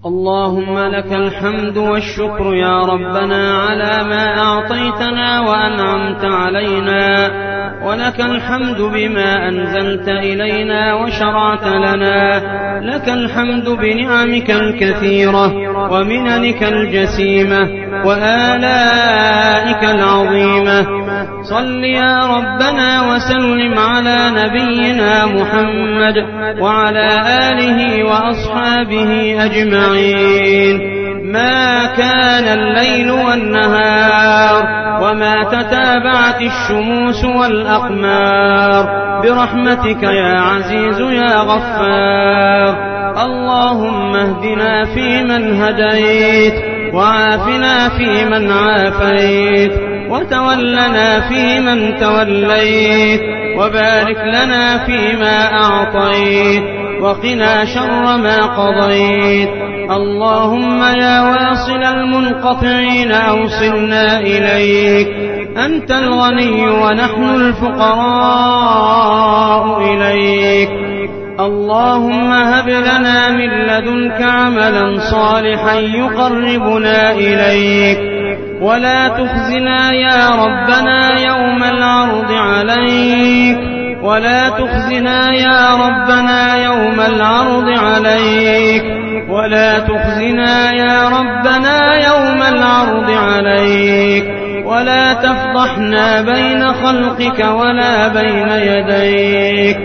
اللهم لك الحمد والشكر يا ربنا على ما أعطيتنا وأنعمت علينا، ولك الحمد بما أنزلت إلينا وشرعت لنا، لك الحمد بنعمك الكثيرة ومننك الجسيمة وآلائك العظيمة. صل يا ربنا وسلم على نبينا محمد وعلى آله وأصحابه أجمعين. ما كان الليل والنهار وما تتابعت الشموس والأقمار، برحمتك يا عزيز يا غفار. اللهم اهدنا فيمن هديت، وعافنا فيمن عافيت، وتولنا فيمن توليت، وبارك لنا فيما أعطيت، وقنا شر ما قضيت. اللهم يا واصل المنقطعين أوصلنا إليك، أنت الغني ونحن الفقراء إليك. اللهم هب لنا من لدنك عملا صالحا يقربنا إليك، ولا تخزنا يا ربنا يوم العرض عليك، ولا تخزنا يا ربنا يوم العرض عليك، ولا تخزنا يا ربنا يوم العرض عليك، ولا تفضحنا بين خلقك ولا بين يديك.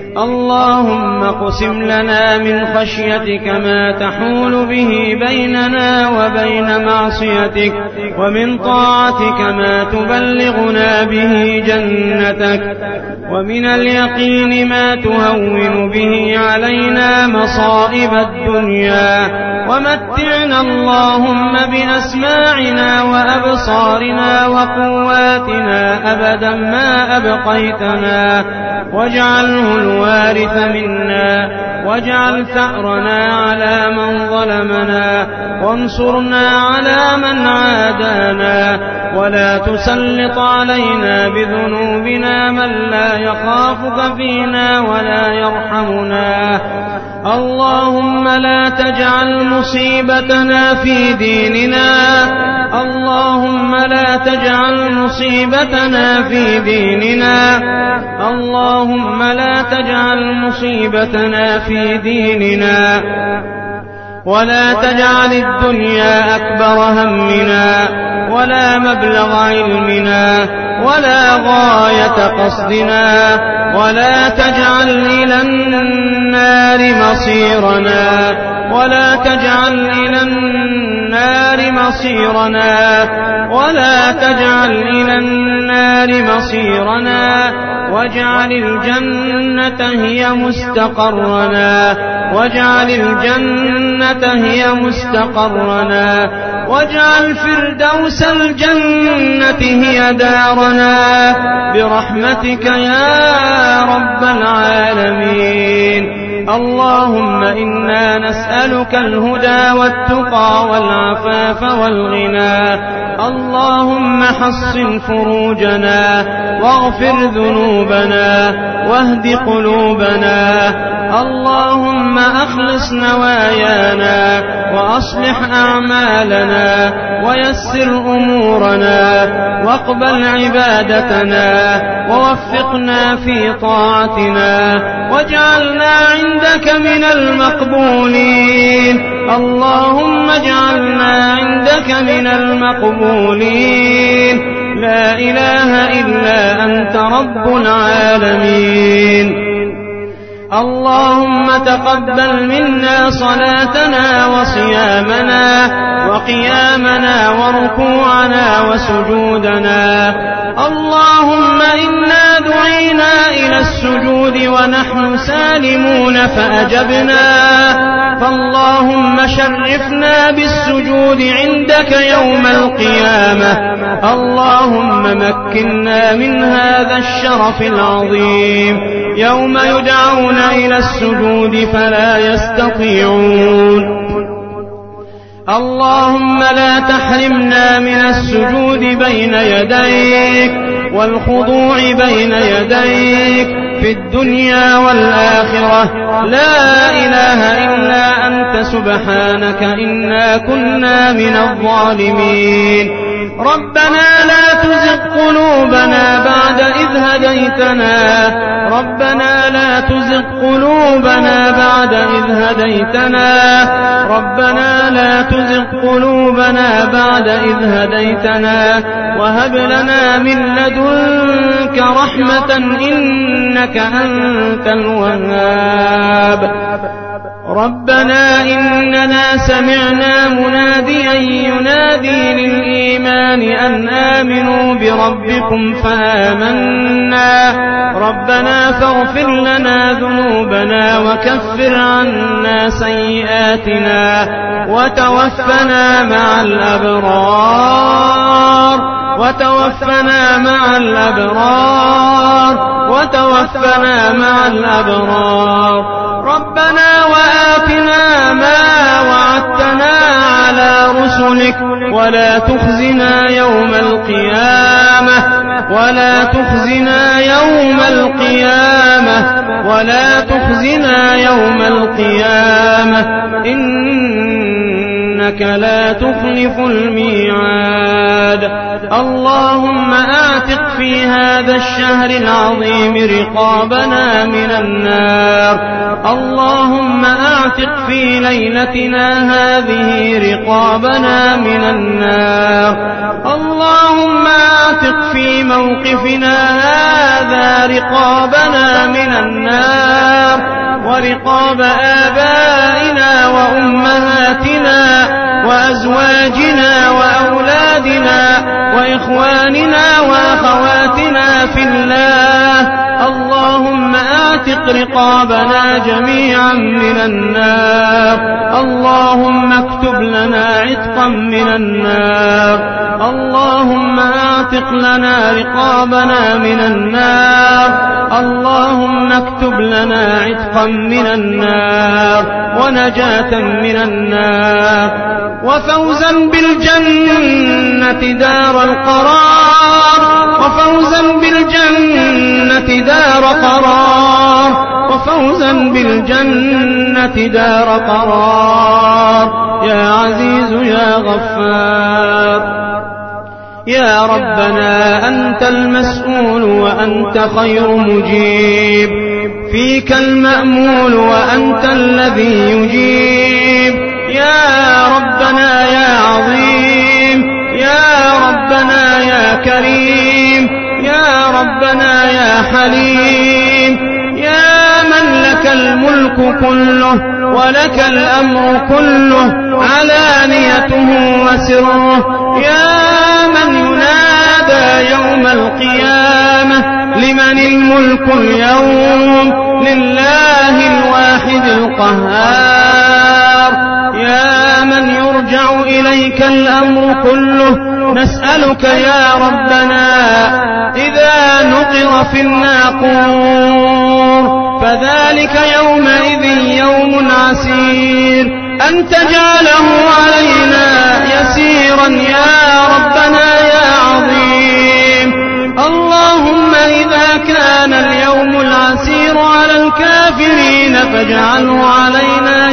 اللهم اقسم لنا من خشيتك ما تحول به بيننا وبين معصيتك، ومن طاعتك ما تبلغنا به جنتك، ومن اليقين ما تهون به علينا مصائب الدنيا. ومتعنا اللهم بأسماعنا وأبصارنا وقواتنا أبدا ما أبقيتنا، واجعله الوارث منا، واجعل ثأرنا على من ظلمنا، وانصرنا على من عادانا، ولا تسلط علينا بذنوبنا من لا يخافك فينا ولا يرحمنا. اللهم لا تجعل مصيبتنا في ديننا، اللهم لا تجعل مصيبتنا في ديننا، اللهم لا تجعل مصيبتنا في ديننا، ولا تجعل الدنيا أكبر همنا ولا مبلغ علمنا ولا غاية قصدنا، ولا تجعل إلى النار مصيرنا، ولا تجعل إلى النار مصيرنا، ولا تجعل إلى النار مصيرنا، واجعل الجنة هي مستقرنا، واجعل الجنة هي مستقرنا، واجعل فردوس الجنة هي دارنا، برحمتك يا رب العالمين. اللهم إنا نسألك الهدى والتقى والعفاف والغنى. اللهم حصن فروجنا، واغفر ذنوبنا، واهد قلوبنا. اللهم أخلص نوايانا، وأصلح أعمالنا، ويسر أمورنا، واقبل عبادتنا، ووفقنا في طاعتنا، واجعلنا عندك من المقبولين. اللهم اجعلنا عندك من المقبولين. لا إله إلا أنت رب العالمين. اللهم تقبل منا صلاتنا وصيامنا وقيامنا وركوعنا وسجودنا. اللهم إنا دعينا إلى السجود ونحن سالمون فأجبنا، فاللهم شرفنا بالسجود عندك يوم القيامة. اللهم مكنا من هذا الشرف العظيم يوم يدعون إلى السجود فلا يستطيعون. اللهم لا تحرمنا من السجود بين يديك والخضوع بين يديك في الدنيا والآخرة. لا إله إلا أنت سبحانك إنا كنا من الظالمين. ربنا لا تزغ قلوبنا بعد إذ هديتنا ربنا لا تزغ قلوبنا بعد إذ هديتنا ربنا لا تزغ قلوبنا بعد إذ هديتنا وهب لنا من لدنك رحمة إنك أنت الوهاب. ربنا إننا سمعنا مناديا ينادي للإيمان أن آمنوا بربكم فآمنا ربنا فاغفر لنا ذنوبنا وكفر عنا سيئاتنا وتوفنا مع الأبرار وتوفنا مع الأبرار. ربنا وآتنا ما وعدتنا على رسلك ولا تخزنا يوم القيامة إنك لا تخلف الميعاد. اللهم آتق في هذا الشهر العظيم رقابنا من النار. اللهم آتق في ليلتنا هذه رقابنا من النار. اللهم آتق في موقفنا هذا رقابنا من النار ورقاب آبائنا وأمهاتنا وأزواجنا وأولادنا وإخواننا وأخواتنا في الله. اللهم آتق رقابنا جميعا من النار. اللهم اكتب لنا عتقا من النار. اللهم آتق لنا رقابنا من النار. اللهم اكتب لنا عتقا من النار ونجاة من النار وفوزا بالجنة دار القرار وفوزا بالجنة دار قرار. يا عزيز يا غفار. يا ربنا أنت المسؤول وأنت خير مجيب. فيك المأمول وأنت الذي يجيب. يا ربنا يا عظيم. يا ربنا يا كريم. يا ربنا يا حليم. يا من لك الملك كله ولك الأمر كله علانيته وسره. يا من ينادى يوم القيامة لمن الملك اليوم لله الواحد القهار. يا من يرجع إليك الأمر كله نسألك يا ربنا إذا نقر في الناقور فذلك يومئذ يوم عسير أن تجعله علينا يسيرا يا ربنا يا عظيم. اللهم إذا كان اليوم العسير على الكافرين فاجعله علينا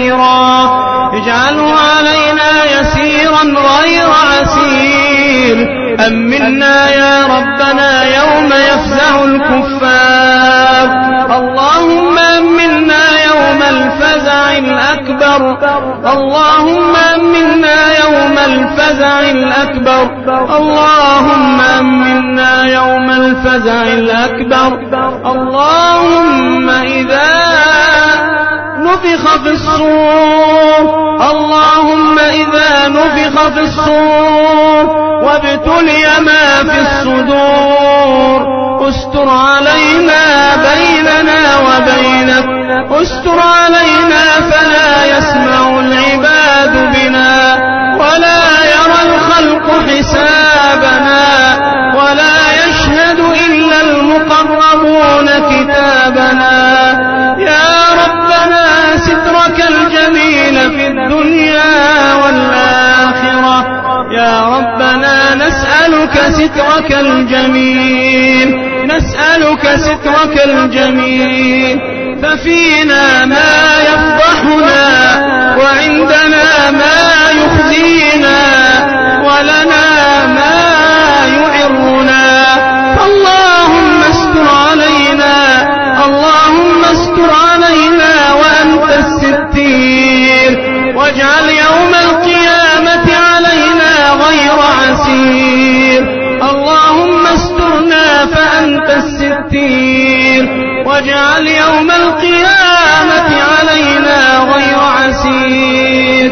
يسيرا غير عسير. أمنا يا ربنا يوم يفزع الكفار. اللهم أمنا يوم الفزع الأكبر. اللهم أمنا يوم الفزع الأكبر. اللهم أمنا يوم الفزع الأكبر. اللهم إذا نفخ في الصور. اللهم إذا نفخ في الصور وابتلي ما في الصدور استر علينا بيننا وبينك. استر علينا فلا يسمع العباد بنا ولا يرى الخلق حسابنا ولا يشهد إلا المقربون كتابنا. يا ربنا سترك الجميل في الدنيا والآخرة. يا ربنا نسألك سترك الجميل نسألك سترك الجميل، ففينا ما يفضحنا وعندنا ما يخزينا ولنا ما يعرنا، فاللهم استر علينا، اللهم استر علينا وأنت الستير، واجعل يوم القيامة علينا غير عسير، اللهم استرنا فأنت الستير، واجعل يوم القيامة علينا غير عسير.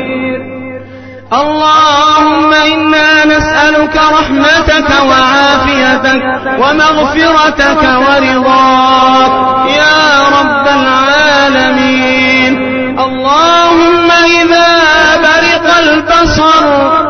اللهم إنا نسألك رحمتك وعافيتك ومغفرتك ورضاك يا رب العالمين. اللهم إذا برق البصر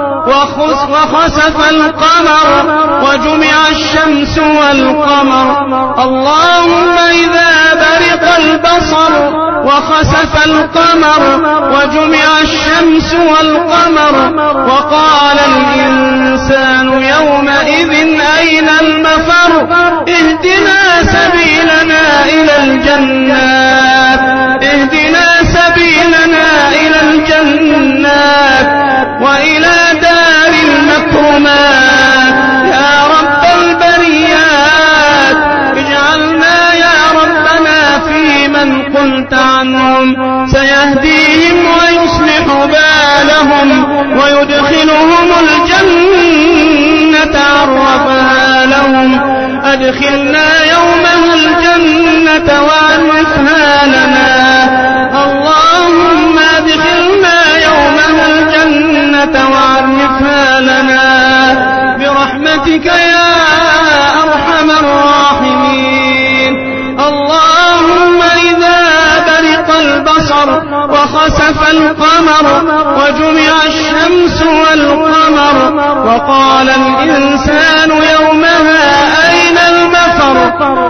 وخسف القمر وجمع الشمس والقمر، اللهم إذا برق البصر وخسف القمر وجمع الشمس والقمر وقال الإنسان يومئذ أين المفر، اهدنا سبيلنا إلى الجنات، اهدنا سبيلنا إلى الجنات وإلى دار المكرمات يا رب البريات، اجعلنا يا ربنا في من قلت عنهم سيهديهم ويصلح بالهم ويدخلهم الجنة عرفها لهم، أدخلنا يومه الجنة وعرفها لنا، اللهم أدخلنا يومه الجنة وعرفها لنا برحمتك يا أرحم الراحمين. اللهم إذا برق البصر وخسف القمر وجمع الشمس والقمر وقال الإنسان يومها أين المفر،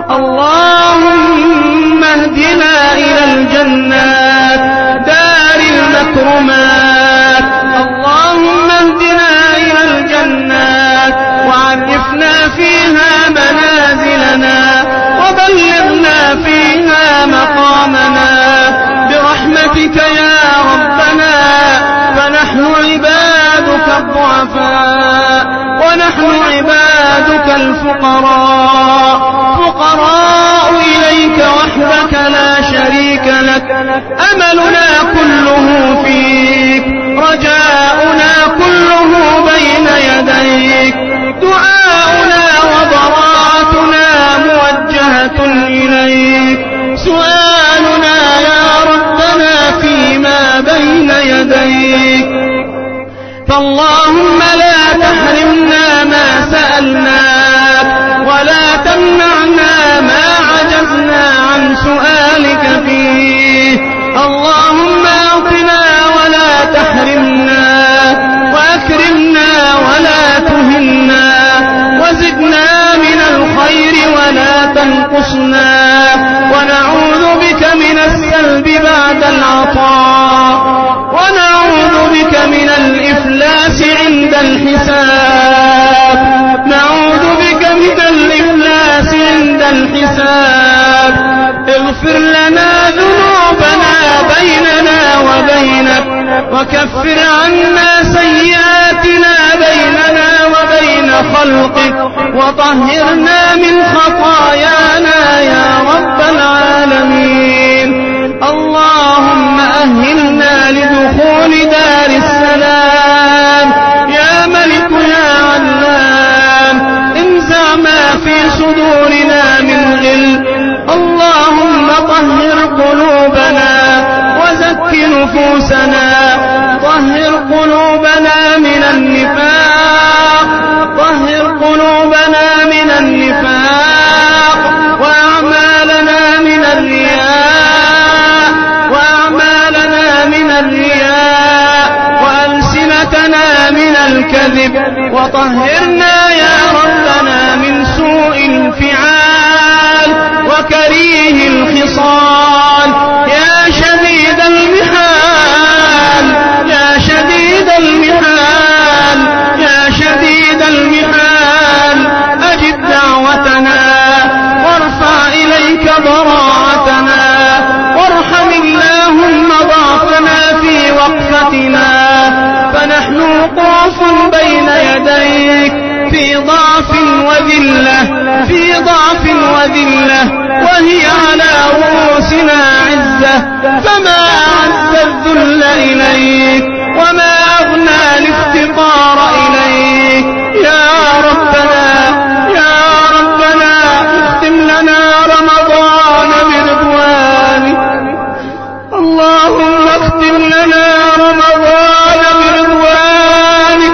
اللهم اهدنا إلى الجنات دار المكرمات، اللهم اهدنا إلى الجنات وعرفنا فيها منازلنا وبلغنا فيها مقامنا برحمتك يا ربنا، فنحن عبادك الضعفاء ونحن عبادك الفقراء، فقراء إليك وحدك لا شريك لك، أملنا كله فيك، رجاؤنا كله بين يديك، دعاؤنا وضراعتنا موجهة إليك، سؤالنا يا ربنا فيما بين يديك، فاللهم لا تحرمنا ما سألناك ولا تمنعنا ما عجزنا عن سؤالك فيه، اللهم أعطنا ولا تحرمنا وأكرمنا ولا تهنا وزدنا من الخير ولا تنقصنا، ونعوذ بك من السلب بعد العطاء، ونعوذ بك من الإفلاس عند الحساب، نعوذ بك من الإفلاس عند الحساب، اغفر لنا ذنوبنا بيننا وبينك، وكفر عنا سيئاتنا بيننا وبين خلقك، وطهرنا من خطايانا يا رب العالمين. اللهم أهلنا لدخول دار السلام يا ملك يا علام، انزع ما في صدورنا من غل، اللهم طهر قلوبنا وزك نفوسنا، طهر قلوبنا من النفاق، طهر قلوبنا من النفاق وأعمالنا من الرياء، وأعمالنا من الرياء وألسنتنا من الكذب، وطهرنا يا ربنا من سوء الفعال وكريه الخصال، يا شديد المحال، يا شديد المحال، يا شديد المحال، أجب دعوتنا وقوف بين يديك في ضعف وذلة وهي على رؤوسنا عزة، فما أعز الذل إليك وما أغنى الافتقار إليك. يا ربنا اختم لنا رمضان برضوانك، اللهم اختم لنا رمضان برضوانك،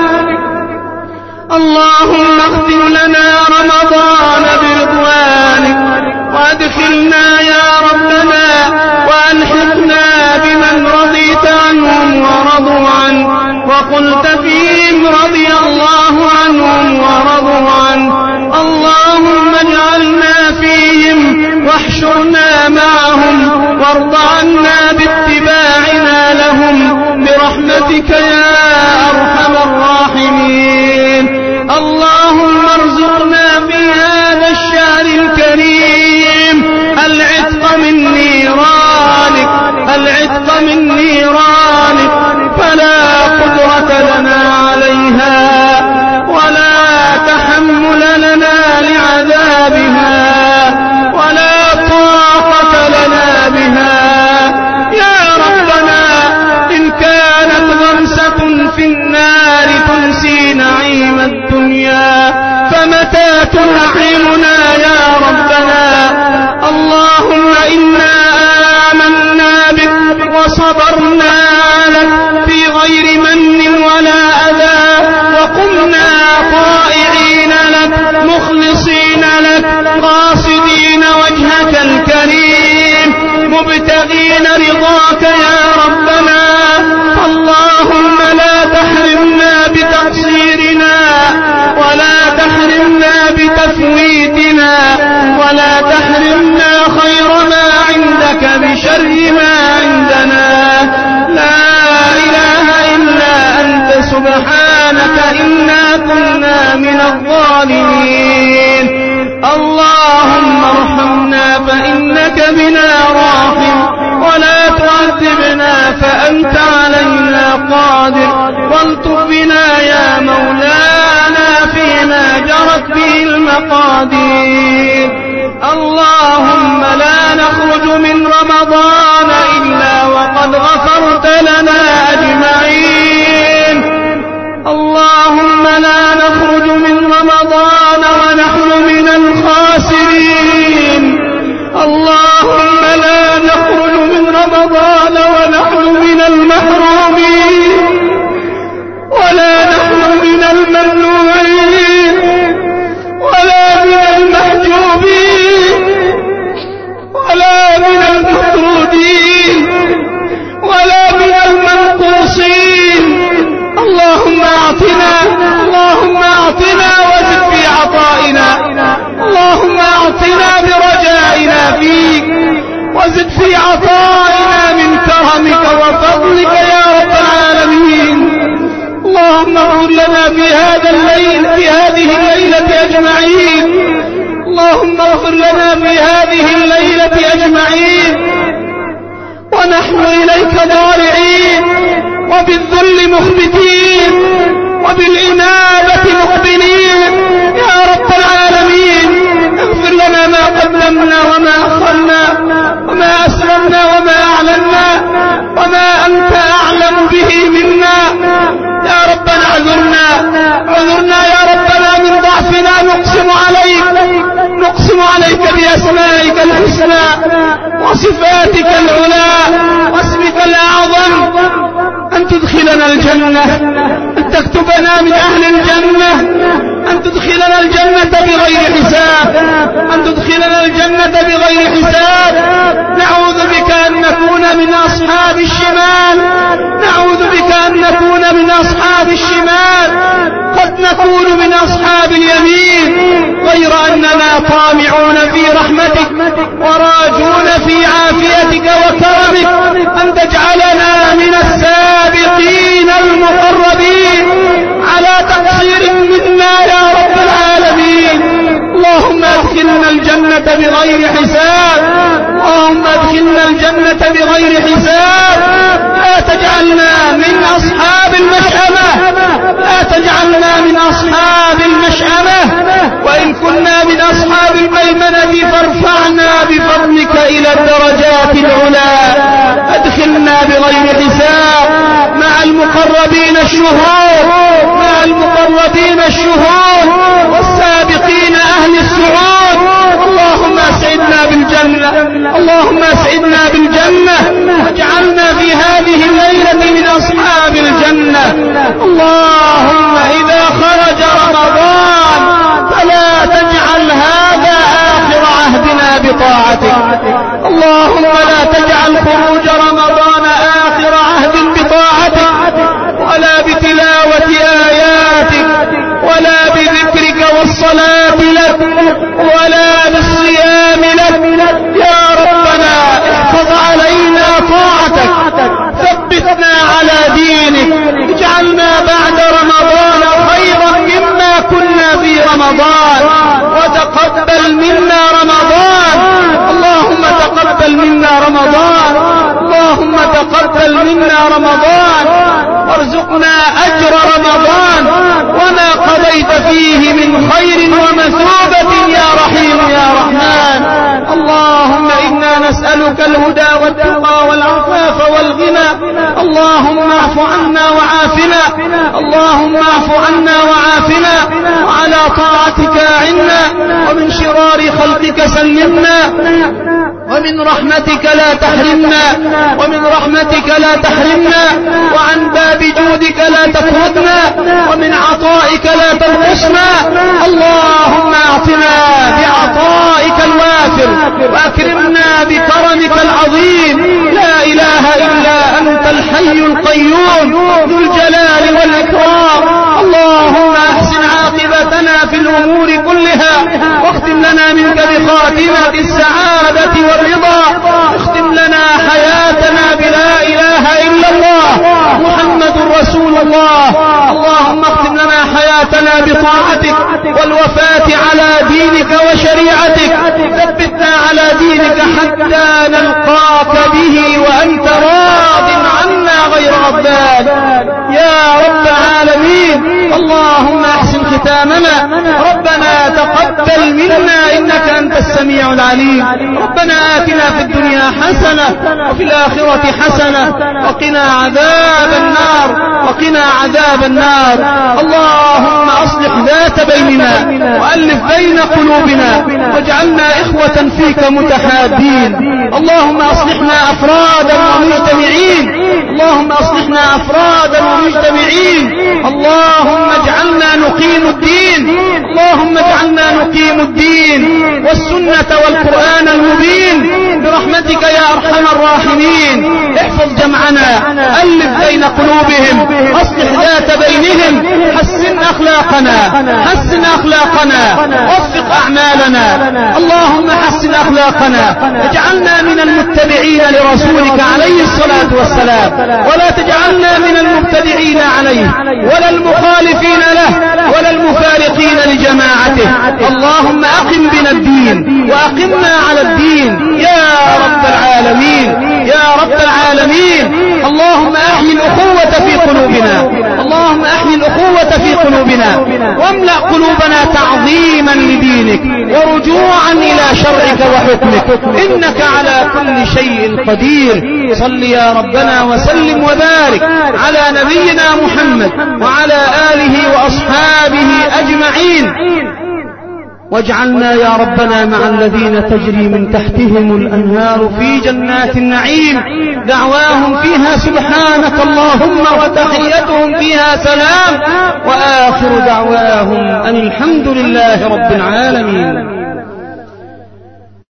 اللهم اختم لنا رمضان برضوانك، وادخلنا يا ربنا وألحقنا بمن رضيت عنهم ورضوا عنه، وقلت فيهم رضي الله عنهم ورضوا عنه. اللهم اجعلنا فيهم واحشرنا معهم، وارض عنا باتباعنا لهم برحمتك يا أرحم الراحمين. اللهم ارزقنا في هذا الشهر الكريم العتق من نيرانك، فلا قدرة لنا عليها ولا تحمل لنا لعذابها ولا طاقة لنا بها. يا ربنا إن كانت غمسة في النار تنسي نعيم الدنيا، فمتى تنعمنا يا ربنا؟ اللهم إنا آمنا بك وصبرنا لك في غير من ولا أذى، وقمنا طائعين لك مخلصين لك قاصدين وجهك الكريم مبتغين رضاك يا ربنا. اللهم لا تحرمنا بتقصيرنا ولا تحرمنا بتفويتنا ولا تحرمنا خير ما عندك بشر ما عندنا. لا إله إلا أنت سبحانك إنا كنا من الظالمين. اللهم ارحمنا فإنك بنا راحم، ولا تعذبنا فأنت علينا قادر، والطف بنا يا مولانا فيما جرت به المقادير. اللهم لا نخرج من رمضان إلا وقد غفرت لنا أجمعين. اللهم لا نخرج من رمضان ونحن من الخاسرين. اللهم لا نخرج من رمضان ونحن من المحرومين، ولا نحن من الممنوعين، ولا من المحجوبين، ولا من المطرودين، ولا من المنقوصين. اللهم أعطنا وزد في عطائنا، اللهم أعطنا برجائنا فيك، وزد في عطائنا من كرمك وفضلك يا رب العالمين. اللهم اغفر لنا في هذه الليلة أجمعين، اللهم اغفر لنا في هذه الليلة أجمعين، ونحن إليك ضارعين وبالذل مخبتين وبالإنابة مقبلين يا رب العالمين. اغفر لنا ما قدمنا وما أخرنا وما أسررنا وما أعلنا وما أنت أعلم به منا. يا ربنا اعذرنا يا ربنا من ضعفنا، نقسم عليك بأسمائك الحسنى وصفاتك العلى واسمك الأعظم أن تدخلنا الجنة، أن تكتبنا من أهل الجنة، أن تدخلنا الجنة بغير حساب، أن تدخلنا الجنة بغير حساب. نعوذ بك أن نكون من أصحاب الشمال، نعوذ بك أن نكون من أصحاب الشمال، قد نكون من أصحاب اليمين، غير أننا طامعون في رحمتك وراجون في عافيتك وكرمك أن تجعلنا من السابقين المقربين على تقصير منا يا رب العالمين. اللهم ادخلنا الجنة بغير حساب، اللهم ادخلنا الجنة بغير حساب. لا تجعلنا من أصحاب المشأمة، لا الشهور مع المقربين الشهور والسابقين أهل السعود. اللهم أسعدنا بالجنة، اللهم أسعدنا بالجنة، واجعلنا في هذه الليلة من أصحاب الجنة. اللهم إذا خرج رمضان فلا تجعل هذا آخر عهدنا بطاعتك. اللهم لا تجعل خروج رمضان آخر عهد بطاعتك ولا بتلاوة آياتك ولا بذكرك والصلاة لك ولا بالصيام لك. يا ربنا احفظ علينا طاعتك، ثبتنا على دينك، اجعلنا بعد رمضان خيرا مما كنا في رمضان، وتقبل منا رمضان. اللهم تقبل منا رمضان، اللهم تقبل منا رمضان، وارزقنا أجر رمضان وما قضيت فيه من خير ومثوبة يا رحيم يا رحمن. اللهم إنا نسألك الهدى والتقى والعفاف والغنى. اللهم اعف عنا وعافنا، اللهم اعف عنا وعافنا، وعلى طاعتك أعنا، ومن شرار خلقك سلمنا، ومن رحمتك لا تحرمنا، ومن رحمتك لا تحرمنا، وعن باب جودك لا تطردنا، ومن عطائك لا تنقصنا. اللهم اعطنا بعطائك الوافر، واكرمنا بكرمك العظيم. لا اله الا انت الحي القيوم ذو الجلال والاكرام. اللهم احسن عاقبتنا في الامور كلها، واختم لنا منك بخاتمة السعادة والرضا. اختم لنا حياتنا بلا اله الا الله محمد رسول الله. اللهم اختم لنا حياتنا بطاعتك والوفاة على دينك وشريعتك. ثبتنا على دينك حتى نلقاك به وأنت راض عنا غير غضبان يا رب العالمين. اللهم احسن ختامنا، ربنا تقبل منا إنك أنت السميع العليم. ربنا آتنا في الدنيا حسنة وفي الآخرة حسنة وقنا عذاب النار، وقنا عذاب النار. اللهم أصلح ذات بيننا وألف بين قلوبنا، واجعلنا إخوة فيك متحابين. اللهم أصلحنا أفرادا ومجتمعين، اللهم أصلحنا أفرادا ومجتمعين. اللهم اجعلنا نقيم الدين، اللهم اجعلنا نقيم الدين والسنة والقرآن المبين برحمتك يا أرحم الراحمين. احفظ جمعنا، ألف بين قلوبهم، أصلح ذات بينهم، حسن أخلاقنا، حسن أخلاقنا، وفق أعمالنا. اللهم حسن أخلاقنا، اجعلنا من المتبعين لرسولك عليه الصلاة والسلام، ولا تجعلنا من المبتدعين عليه ولا المخالفين له ولا المفارقين لجماعته. اللهم أقم بنا الدين وأقمنا على الدين يا رب العالمين يا رب العالمين. اللهم أحيي الأخوة في قلوبنا، اللهم أحيي الأخوة في قلوبنا، واملأ قلوبنا تعظيما لدينك ورجوعا إلى شرعك وحكمك، إنك على كل شيء قدير. صل يا ربنا وسلم وبارك على نبينا محمد وعلى آله وأصحابه أجمعين، واجعلنا يا ربنا مع الذين تجري من تحتهم الأنهار في جنات النعيم، دعواهم فيها سبحانك اللهم وتحيتهم فيها سلام، وآخر دعواهم أن الحمد لله رب العالمين.